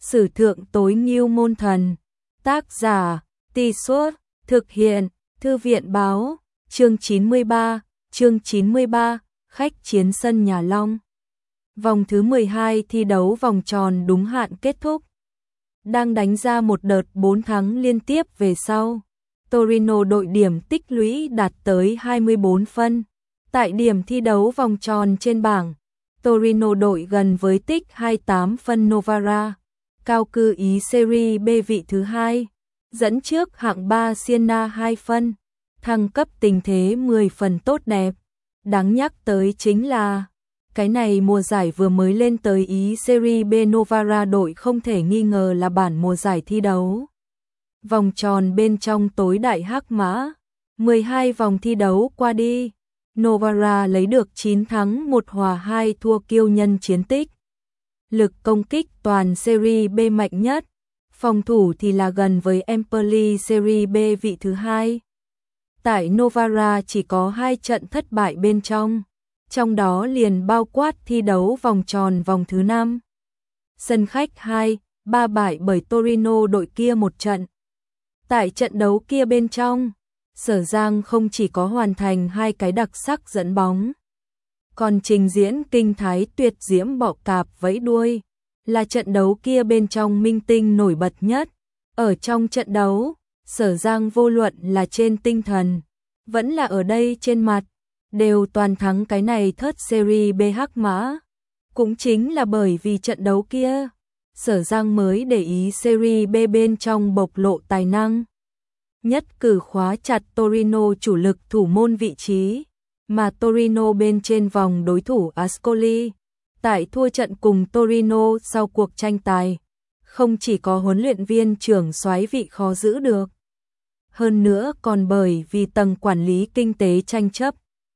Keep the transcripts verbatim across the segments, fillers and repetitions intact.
Sử thượng tối ngưu môn thần. Tác giả, Tì Suốt, thực hiện, Thư viện báo, chương chín mươi ba, chương chín mươi ba, khách chiến sân nhà Long. Vòng thứ mười hai thi đấu vòng tròn đúng hạn kết thúc. Đang đánh ra một đợt bốn thắng liên tiếp về sau. Torino đội điểm tích lũy đạt tới hai mươi bốn phân. Tại điểm thi đấu vòng tròn trên bảng, Torino đội gần với tích hai mươi tám phân Novara, cao cư Ý Serie B vị thứ hai, dẫn trước hạng ba Siena hai phân, thăng cấp tình thế mười phần tốt đẹp. Đáng nhắc tới chính là, cái này mùa giải vừa mới lên tới Ý Serie B Novara đội không thể nghi ngờ là bản mùa giải thi đấu vòng tròn bên trong tối đại hắc mã. mười hai vòng thi đấu qua đi, Novara lấy được chín thắng một hòa hai thua kiêu nhân chiến tích. Lực công kích toàn Serie B mạnh nhất, phòng thủ thì là gần với Empoli Serie B vị thứ hai. Tại Novara chỉ có hai trận thất bại bên trong, trong đó liền bao quát thi đấu vòng tròn vòng thứ năm. Sân khách hai ba bại bởi Torino đội kia một trận. Tại trận đấu kia bên trong, Sở Giang không chỉ có hoàn thành hai cái đặc sắc dẫn bóng, còn trình diễn kinh thái tuyệt diễm bọ cạp vẫy đuôi, là trận đấu kia bên trong minh tinh nổi bật nhất. Ở trong trận đấu, Sở Giang vô luận là trên tinh thần, vẫn là ở đây trên mặt, đều toàn thắng cái này thớt Serie B hắc mã. Cũng chính là bởi vì trận đấu kia, Sở Giang mới để ý Serie B bên trong bộc lộ tài năng. Nhất cử khóa chặt Torino chủ lực thủ môn vị trí, mà Torino bên trên vòng đối thủ Ascoli. Tại thua trận cùng Torino sau cuộc tranh tài, không chỉ có huấn luyện viên trưởng soái vị khó giữ được, hơn nữa còn bởi vì tầng quản lý kinh tế tranh chấp,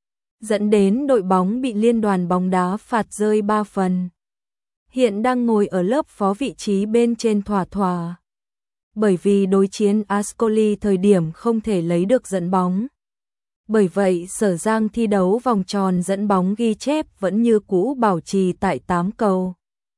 dẫn đến đội bóng bị liên đoàn bóng đá phạt rơi ba phần. Hiện đang ngồi ở lớp phó vị trí bên trên thỏa thỏa. Bởi vì đối chiến Ascoli thời điểm không thể lấy được dẫn bóng. Bởi vậy Sở Giang thi đấu vòng tròn dẫn bóng ghi chép vẫn như cũ bảo trì tại tám cầu.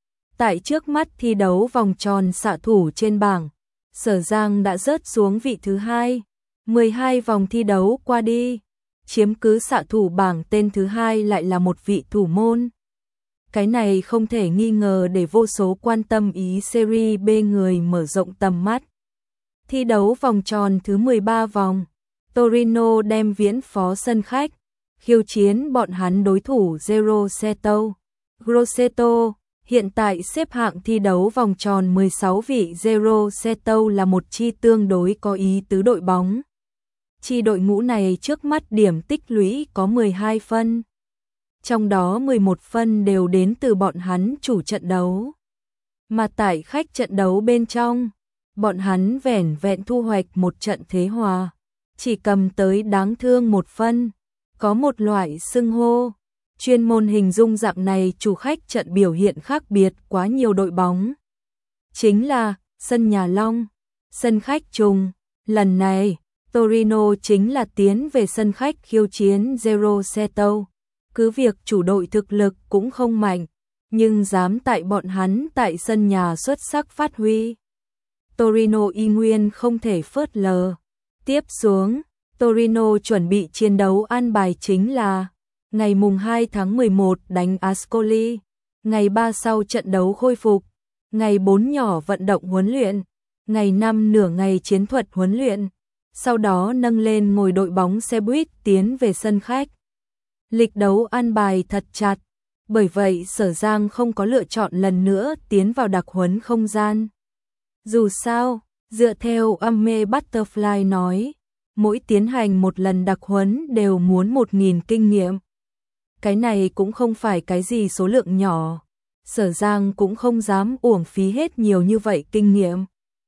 Tại trước mắt thi đấu vòng tròn xạ thủ trên bảng, Sở Giang đã rớt xuống vị thứ hai. mười hai vòng thi đấu qua đi, chiếm cứ xạ thủ bảng tên thứ hai lại là một vị thủ môn. Cái này không thể nghi ngờ để vô số quan tâm Ý Serie B người mở rộng tầm mắt. Thi đấu vòng tròn thứ mười ba vòng, Torino đem viễn phó sân khách, khiêu chiến bọn hắn đối thủ Grosseto. Grosseto, hiện tại xếp hạng thi đấu vòng tròn mười sáu vị. Grosseto là một chi tương đối có ý tứ đội bóng. Chi đội ngũ này trước mắt điểm tích lũy có mười hai phân. Trong đó mười một phân đều đến từ bọn hắn chủ trận đấu. Mà tại khách trận đấu bên trong, bọn hắn vẻn vẹn thu hoạch một trận thế hòa, chỉ cầm tới đáng thương một phân. Có một loại xưng hô chuyên môn hình dung dạng này chủ khách trận biểu hiện khác biệt quá nhiều đội bóng, chính là sân nhà Long, sân khách trùng. Lần này Torino chính là tiến về sân khách khiêu chiến Grosseto. Cứ việc chủ đội thực lực cũng không mạnh, nhưng dám tại bọn hắn tại sân nhà xuất sắc phát huy, Torino y nguyên không thể phớt lờ. Tiếp xuống, Torino chuẩn bị chiến đấu an bài chính là ngày mùng hai tháng mười một đánh Ascoli, ngày ba sau trận đấu khôi phục, ngày bốn nhỏ vận động huấn luyện, ngày năm nửa ngày chiến thuật huấn luyện, sau đó nâng lên ngồi đội bóng xe buýt tiến về sân khách. Lịch đấu an bài thật chặt, bởi vậy Sở Giang không có lựa chọn lần nữa tiến vào đặc huấn không gian. Dù sao, dựa theo Ame Butterfly nói, mỗi tiến hành một lần đặc huấn đều muốn một nghìn kinh nghiệm. Cái này cũng không phải cái gì số lượng nhỏ, Sở Giang cũng không dám uổng phí hết nhiều như vậy kinh nghiệm.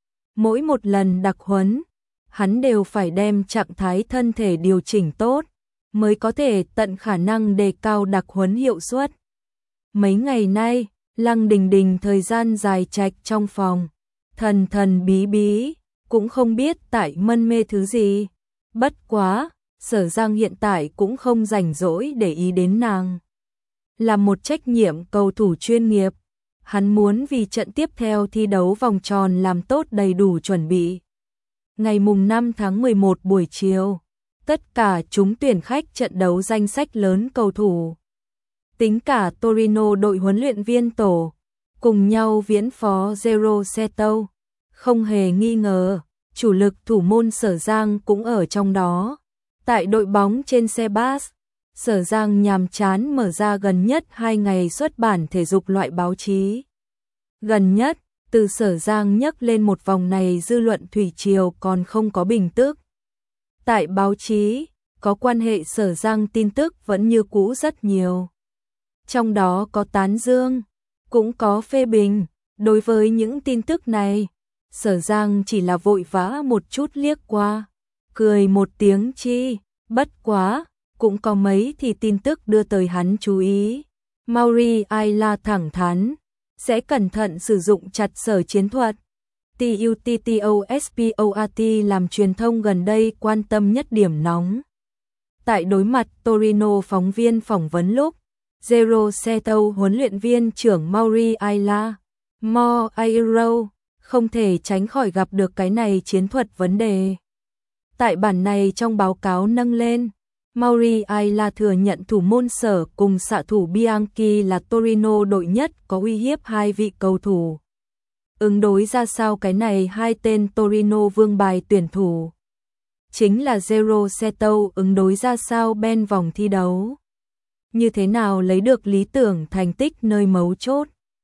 Mỗi một lần đặc huấn, hắn đều phải đem trạng thái thân thể điều chỉnh tốt, mới có thể tận khả năng đề cao đặc huấn hiệu suất. Mấy ngày nay, Lăng Đình Đình thời gian dài trạch trong phòng, thần thần bí bí, cũng không biết tại mân mê thứ gì. Bất quá, Sở Giang hiện tại cũng không rảnh rỗi để ý đến nàng. Là một trách nhiệm cầu thủ chuyên nghiệp, Hắn muốn vì trận tiếp theo thi đấu vòng tròn làm tốt đầy đủ chuẩn bị. Ngày mùng năm tháng mười một buổi chiều, tất cả chúng tuyển khách trận đấu danh sách lớn cầu thủ. Tính cả Torino đội huấn luyện viên tổ, cùng nhau viễn phó Zero Seto. Không hề nghi ngờ, chủ lực thủ môn Sở Giang cũng ở trong đó. Tại đội bóng trên xe bus, Sở Giang nhàm chán mở ra gần nhất hai ngày xuất bản thể dục loại báo chí. Gần nhất, từ Sở Giang nhắc lên một vòng này dư luận thủy triều còn không có bình tức. Tại báo chí, có quan hệ Sở Giang tin tức vẫn như cũ rất nhiều. Trong đó có tán dương, cũng có phê bình. Đối với những tin tức này, Sở Giang chỉ là vội vã một chút liếc qua, cười một tiếng chi, bất quá, cũng có mấy thì tin tức đưa tới hắn chú ý. Mauri Ayla thẳng thắn, sẽ cẩn thận sử dụng chặt sở chiến thuật. Tuttosport làm truyền thông gần đây quan tâm nhất điểm nóng. Tại đối mặt Torino, phóng viên phỏng vấn lúc Zero Seto huấn luyện viên trưởng Mauri Ayla, Moreiro, không thể tránh khỏi gặp được cái này chiến thuật vấn đề. Tại bản này trong báo cáo nâng lên, Mauri Ayla thừa nhận thủ môn Sở cùng xạ thủ Bianchi là Torino đội nhất có uy hiếp hai vị cầu thủ. Ứng đối ra sao cái này hai tên Torino vương bài tuyển thủ? Chính là Zero Seto ứng đối ra sao bên vòng thi đấu? Như thế nào lấy được lý tưởng thành tích nơi mấu chốt?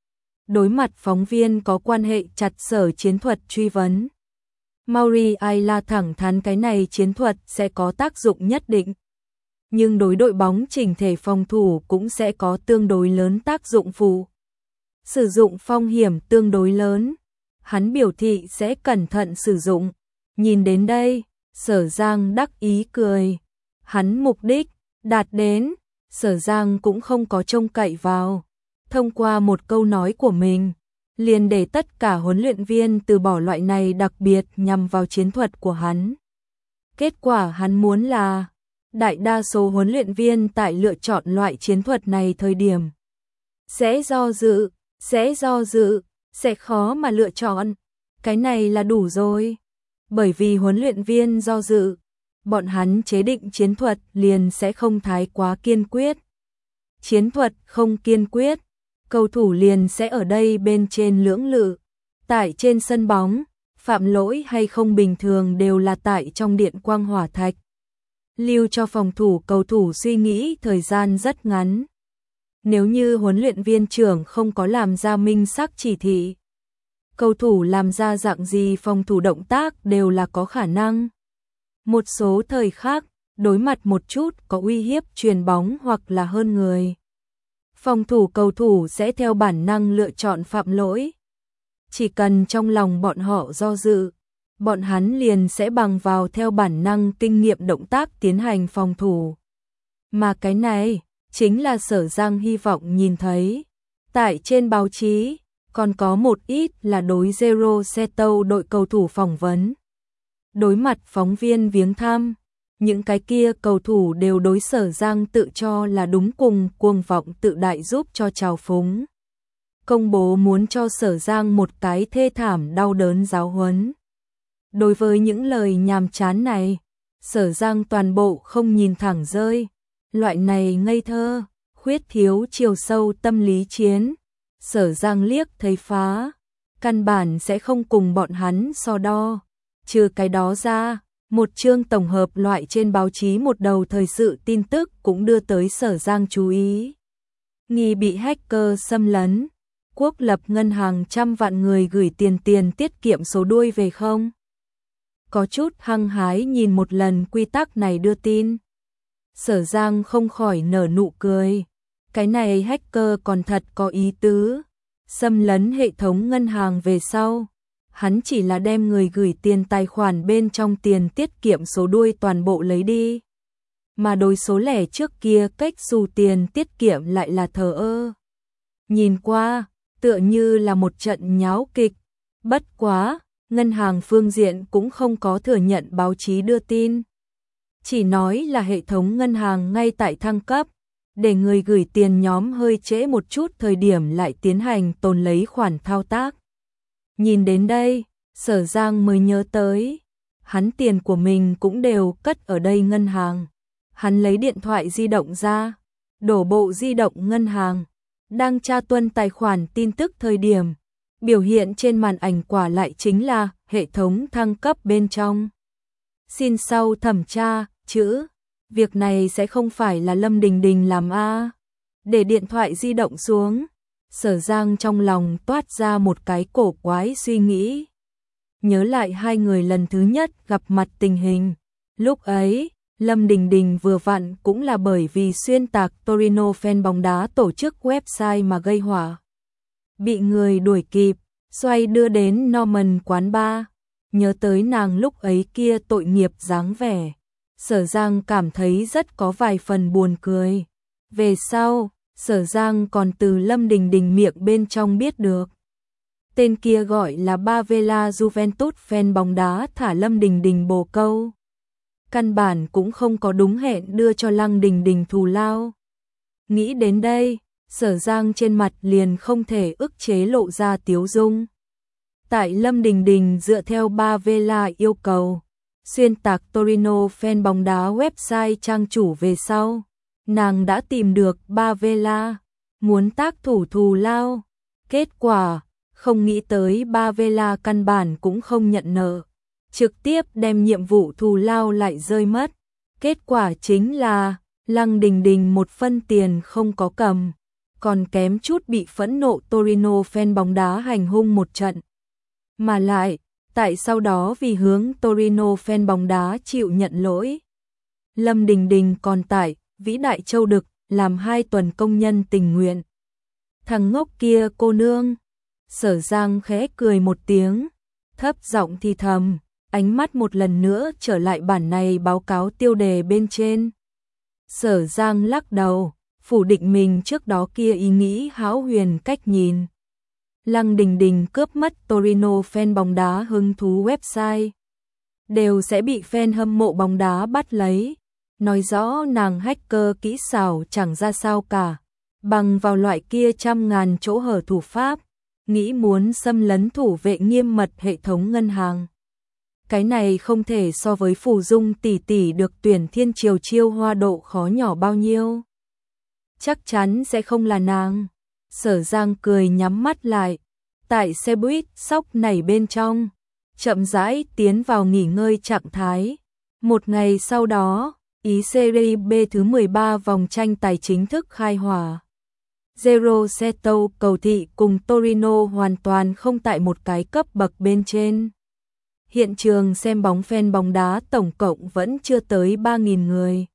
Đối mặt phóng viên có quan hệ chặt sở chiến thuật truy vấn, Mauri Ayla thẳng thắn cái này chiến thuật sẽ có tác dụng nhất định. Nhưng đối đội bóng chỉnh thể phòng thủ cũng sẽ có tương đối lớn tác dụng phụ. Sử dụng phong hiểm tương đối lớn, hắn biểu thị sẽ cẩn thận sử dụng. Nhìn đến đây, Sở Giang đắc ý cười. Hắn mục đích đạt đến, Sở Giang cũng không có trông cậy vào. Thông qua một câu nói của mình, liền để tất cả huấn luyện viên từ bỏ loại này đặc biệt nhằm vào chiến thuật của hắn. Kết quả hắn muốn là đại đa số huấn luyện viên tại lựa chọn loại chiến thuật này thời điểm sẽ do dự, sẽ do dự, sẽ khó mà lựa chọn. Cái này là đủ rồi. Bởi vì huấn luyện viên do dự, bọn hắn chế định chiến thuật liền sẽ không thái quá kiên quyết. Chiến thuật không kiên quyết, cầu thủ liền sẽ ở đây bên trên lưỡng lự. Tại trên sân bóng, phạm lỗi hay không bình thường đều là tại trong điện quang hỏa thạch. Lưu cho phòng thủ cầu thủ suy nghĩ thời gian rất ngắn. Nếu như huấn luyện viên trưởng không có làm ra minh xác chỉ thị, cầu thủ làm ra dạng gì phòng thủ động tác đều là có khả năng. Một số thời khác, đối mặt một chút có uy hiếp chuyền bóng hoặc là hơn người, phòng thủ cầu thủ sẽ theo bản năng lựa chọn phạm lỗi. Chỉ cần trong lòng bọn họ do dự, bọn hắn liền sẽ bằng vào theo bản năng kinh nghiệm động tác tiến hành phòng thủ. Mà cái này chính là Sở Giang hy vọng nhìn thấy. Tại trên báo chí, còn có một ít là đối Zero Seto đội cầu thủ phỏng vấn. Đối mặt phóng viên viếng thăm, những cái kia cầu thủ đều đối Sở Giang tự cho là đúng cùng cuồng vọng tự đại giúp cho trào phúng. Công bố muốn cho Sở Giang một cái thê thảm đau đớn giáo huấn. Đối với những lời nhàm chán này, Sở Giang toàn bộ không nhìn thẳng rơi. Loại này ngây thơ, khuyết thiếu chiều sâu tâm lý chiến, Sở Giang liếc thấy phá, căn bản sẽ không cùng bọn hắn so đo. Trừ cái đó ra, một chương tổng hợp loại trên báo chí một đầu thời sự tin tức cũng đưa tới Sở Giang chú ý. Nghi bị hacker xâm lấn, quốc lập ngân hàng trăm vạn người gửi tiền tiền tiết kiệm số đuôi về không? Có chút hăng hái nhìn một lần quy tắc này đưa tin. Sở Giang không khỏi nở nụ cười. Cái này hacker còn thật có ý tứ. Xâm lấn hệ thống ngân hàng về sau, hắn chỉ là đem người gửi tiền tài khoản bên trong tiền tiết kiệm số đuôi toàn bộ lấy đi. Mà đối số lẻ trước kia cách xù tiền tiết kiệm lại là thờ ơ. Nhìn qua, tựa như là một trận nháo kịch. Bất quá, ngân hàng phương diện cũng không có thừa nhận báo chí đưa tin. Chỉ nói là hệ thống ngân hàng ngay tại thăng cấp, để người gửi tiền nhóm hơi trễ một chút thời điểm lại tiến hành tồn lấy khoản thao tác. Nhìn đến đây, Sở Giang mới nhớ tới, hắn tiền của mình cũng đều cất ở đây ngân hàng. Hắn lấy điện thoại di động ra, đổ bộ di động ngân hàng, đang tra tuân tài khoản tin tức thời điểm. Biểu hiện trên màn ảnh quả lại chính là hệ thống thăng cấp bên trong. Xin sau thẩm tra, chữ. Việc này sẽ không phải là Lâm Đình Đình làm a. Để điện thoại di động xuống, Sở Giang trong lòng toát ra một cái cổ quái suy nghĩ. Nhớ lại hai người lần thứ nhất gặp mặt tình hình. Lúc ấy, Lâm Đình Đình vừa vặn cũng là bởi vì xuyên tạc Torino fan bóng đá tổ chức website mà gây hỏa. Bị người đuổi kịp, xoay đưa đến Norman quán bar. Nhớ tới nàng lúc ấy kia tội nghiệp dáng vẻ. Sở Giang cảm thấy rất có vài phần buồn cười. Về sau, Sở Giang còn từ Lâm Đình Đình miệng bên trong biết được. Tên kia gọi là Bavella Juventus fan bóng đá thả Lâm Đình Đình bồ câu. Căn bản cũng không có đúng hẹn đưa cho Lăng Đình Đình thù lao. Nghĩ đến đây, Sở Giang trên mặt liền không thể ức chế lộ ra tiếu dung. Tại Lâm Đình Đình dựa theo Bavella yêu cầu, xuyên tạc Torino fan bóng đá website trang chủ về sau, nàng đã tìm được Bavella, muốn tác thủ thù lao. Kết quả, không nghĩ tới Bavella căn bản cũng không nhận nợ, trực tiếp đem nhiệm vụ thù lao lại rơi mất. Kết quả chính là Lăng Đình Đình một phân tiền không có cầm, còn kém chút bị phẫn nộ Torino fan bóng đá hành hung một trận. Mà lại, tại sau đó vì hướng Torino fan bóng đá chịu nhận lỗi, Lâm Đình Đình còn tại Vĩ Đại Châu Đực làm hai tuần công nhân tình nguyện. Thằng ngốc kia cô nương. Sở Giang khẽ cười một tiếng, thấp giọng thì thầm, ánh mắt một lần nữa trở lại bản này báo cáo tiêu đề bên trên. Sở Giang lắc đầu, phủ định mình trước đó kia ý nghĩ hão huyền cách nhìn. Lăng Đình Đình cướp mất Torino fan bóng đá hứng thú website, đều sẽ bị fan hâm mộ bóng đá bắt lấy. Nói rõ nàng hacker kỹ xảo chẳng ra sao cả, bằng vào loại kia trăm ngàn chỗ hở thủ pháp, nghĩ muốn xâm lấn thủ vệ nghiêm mật hệ thống ngân hàng. Cái này không thể so với Phù Dung tỷ tỷ được tuyển thiên triều chiêu hoa độ khó nhỏ bao nhiêu. Chắc chắn sẽ không là nàng. Sở Giang cười nhắm mắt lại, tại xe buýt sóc nảy bên trong, chậm rãi tiến vào nghỉ ngơi trạng thái. Một ngày sau đó, ý Serie B thứ mười ba vòng tranh tài chính thức khai hỏa. Zero Seto cầu thị cùng Torino hoàn toàn không tại một cái cấp bậc bên trên. Hiện trường xem bóng fan bóng đá tổng cộng vẫn chưa tới ba nghìn người.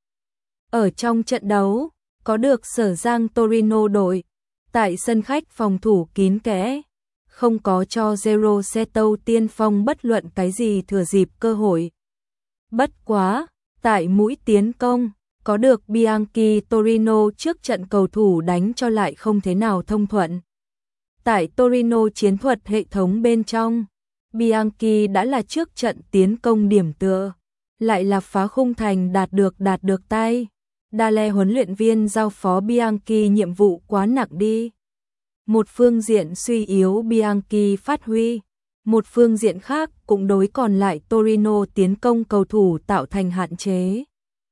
Ở trong trận đấu, có được Sở Giang Torino đội, tại sân khách phòng thủ kín kẽ, không có cho Zero Seto tiên phong bất luận cái gì thừa dịp cơ hội. Bất quá, tại mũi tiến công, có được Bianchi Torino trước trận cầu thủ đánh cho lại không thế nào thông thuận. Tại Torino chiến thuật hệ thống bên trong, Bianchi đã là trước trận tiến công điểm tựa, lại là phá khung thành đạt được đạt được tay. Dale huấn luyện viên giao phó Bianchi nhiệm vụ quá nặng đi. Một phương diện suy yếu Bianchi phát huy, một phương diện khác cũng đối còn lại Torino tiến công cầu thủ tạo thành hạn chế.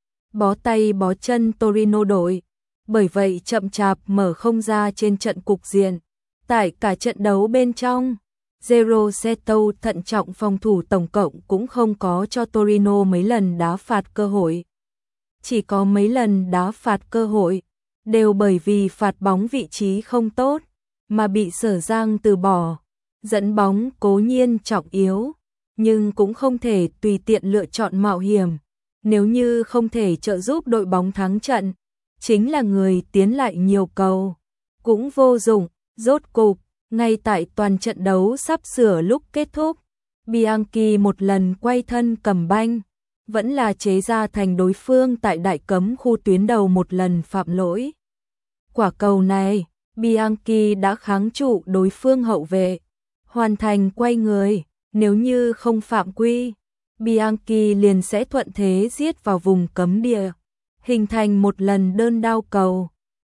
Bó tay bó chân Torino đội, bởi vậy chậm chạp mở không ra trên trận cục diện. Tại cả trận đấu bên trong, Zero Seto thận trọng phòng thủ tổng cộng cũng không có cho Torino mấy lần đá phạt cơ hội. Chỉ có mấy lần đá phạt cơ hội, đều bởi vì phạt bóng vị trí không tốt, mà bị Sở Giang từ bỏ. Dẫn bóng cố nhiên trọng yếu, nhưng cũng không thể tùy tiện lựa chọn mạo hiểm. Nếu như không thể trợ giúp đội bóng thắng trận, chính là người tiến lại nhiều cầu, cũng vô dụng. Rốt cục, ngay tại toàn trận đấu sắp sửa lúc kết thúc, Bianchi một lần quay thân cầm banh, vẫn là chế ra thành đối phương tại đại cấm khu tuyến đầu một lần phạm lỗi. Quả cầu này, Bianchi đã kháng trụ đối phương hậu vệ, hoàn thành quay người, nếu như không phạm quy, Bianchi liền sẽ thuận thế giết vào vùng cấm địa, hình thành một lần đơn đao cầu.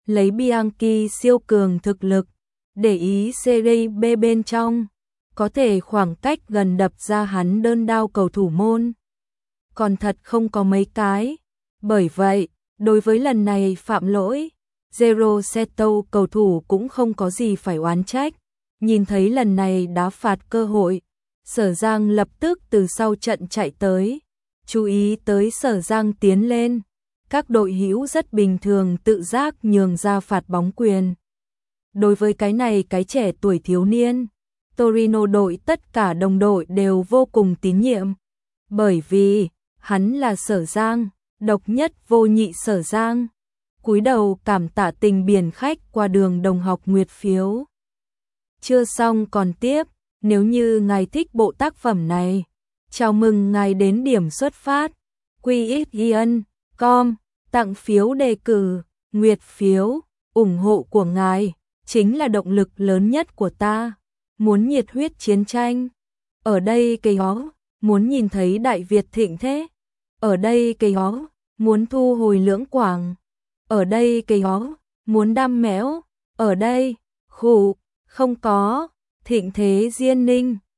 lấy Bianchi siêu cường thực lực, để ý Serie B bên trong, có thể khoảng cách gần đập ra hắn đơn đao cầu thủ môn. Còn thật không có mấy cái. Bởi vậy, đối với lần này phạm lỗi, Zero Seto cầu thủ cũng không có gì phải oán trách. Nhìn thấy lần này đá phạt cơ hội, Sở Giang lập tức từ sau trận chạy tới, chú ý tới Sở Giang tiến lên. Các đội hữu rất bình thường tự giác nhường ra phạt bóng quyền. Đối với cái này cái trẻ tuổi thiếu niên, Torino đội tất cả đồng đội đều vô cùng tín nhiệm. Bởi vì, hắn là Sở Giang, độc nhất vô nhị Sở Giang. Cúi đầu cảm tạ tình biển khách qua đường đồng học nguyệt phiếu. Chưa xong còn tiếp, nếu như ngài thích bộ tác phẩm này, chào mừng ngài đến điểm xuất phát, quy ích chấm com, tặng phiếu đề cử, nguyệt phiếu, ủng hộ của ngài, chính là động lực lớn nhất của ta. Muốn nhiệt huyết chiến tranh, ở đây cây hó, muốn nhìn thấy Đại Việt thịnh thế, ở đây cây hó, muốn thu hồi Lưỡng Quảng, ở đây cây hó, muốn đam mẽo, ở đây, khủ, không có, thịnh thế Diên Ninh.